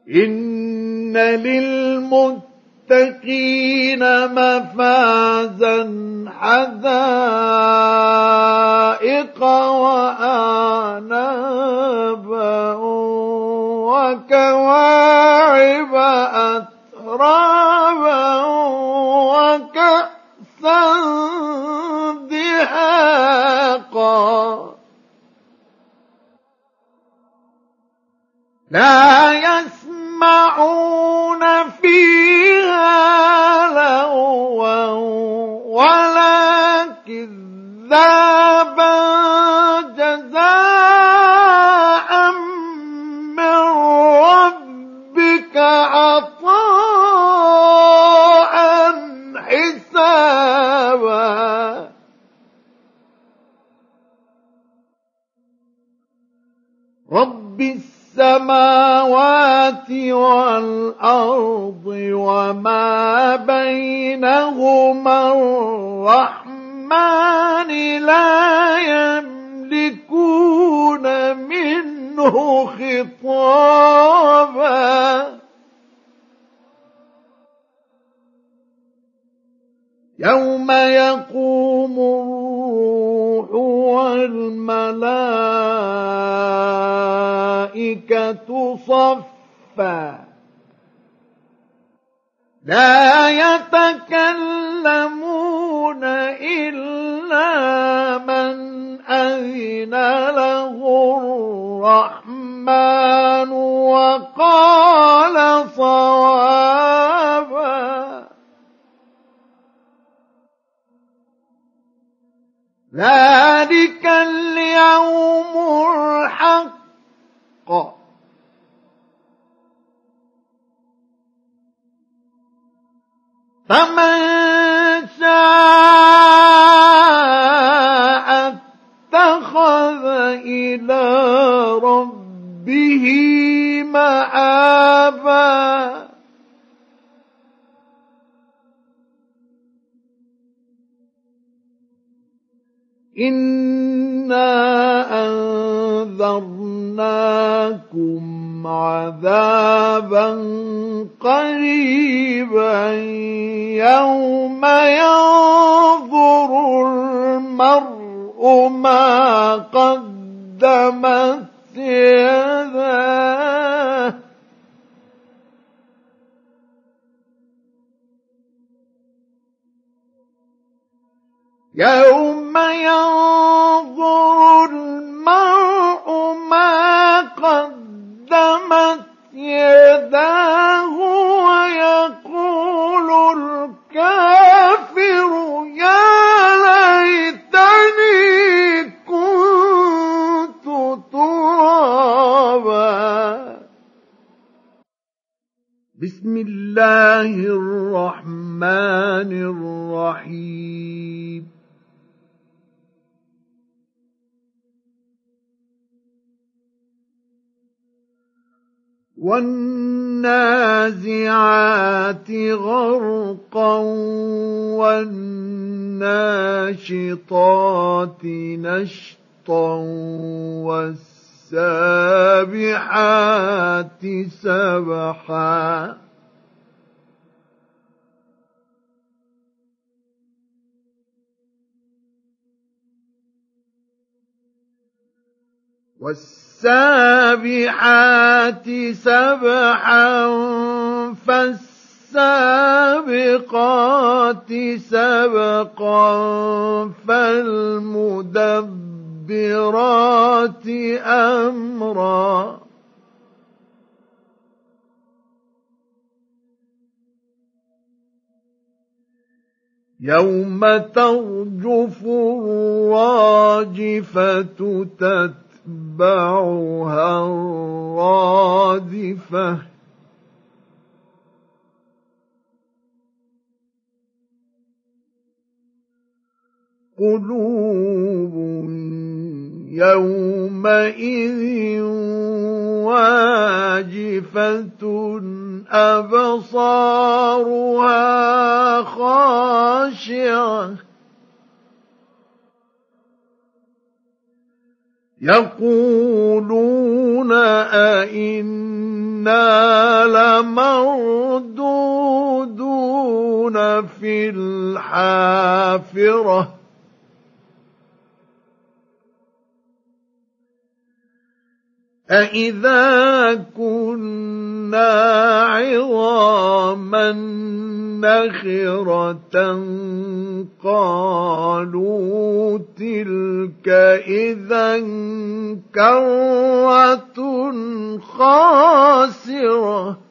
إن للمتقين مفازا حدائق وأعنابا وكواعب أترابا وكأسا دهاقا لا يسمعون فيها لغوا ولا كذابا جزاء من ربك عطاء حسابا رب السماوات والأرض وما بينهما الرحمن لا يملكون منه خطابا يوم يقوم الروح والملائكة صفا لا يتكلمون إلا من أذن له الرحمن وقال صوابا ذلك اليوم الحق فمن شاء اتخذ إلى ربه مآبا إنا أنذرناكم عذابا قريبا يوم ينظر المرء ما قدمت يداه يوم ينظر المرء ما قدمت يداه ويقول الكافر يا ليتني كنت ترابا بسم الله الرحمن الرحيم والنازعات غرقا والناشطات نشطا والسابحات سبحا والسابحات سبحا فالسابقات سبقا فالمدبرات أمرا يوم ترجف الراجفة تتبعها الرادفة قلوب يومئذ واجفة أبصارها خاشعة يقولون أئنا لمردودون في الحافرة أإذا كنا عظاما نخرة قالوا تلك إذا كرة خاسرة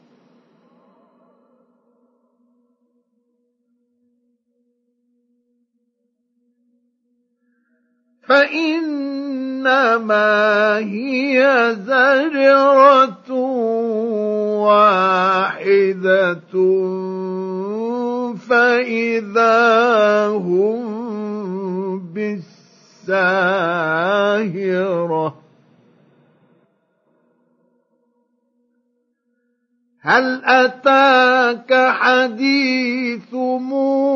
فإنما هي زجرة واحدة فإذا هم بالساهرة هل أتاك حديث موسى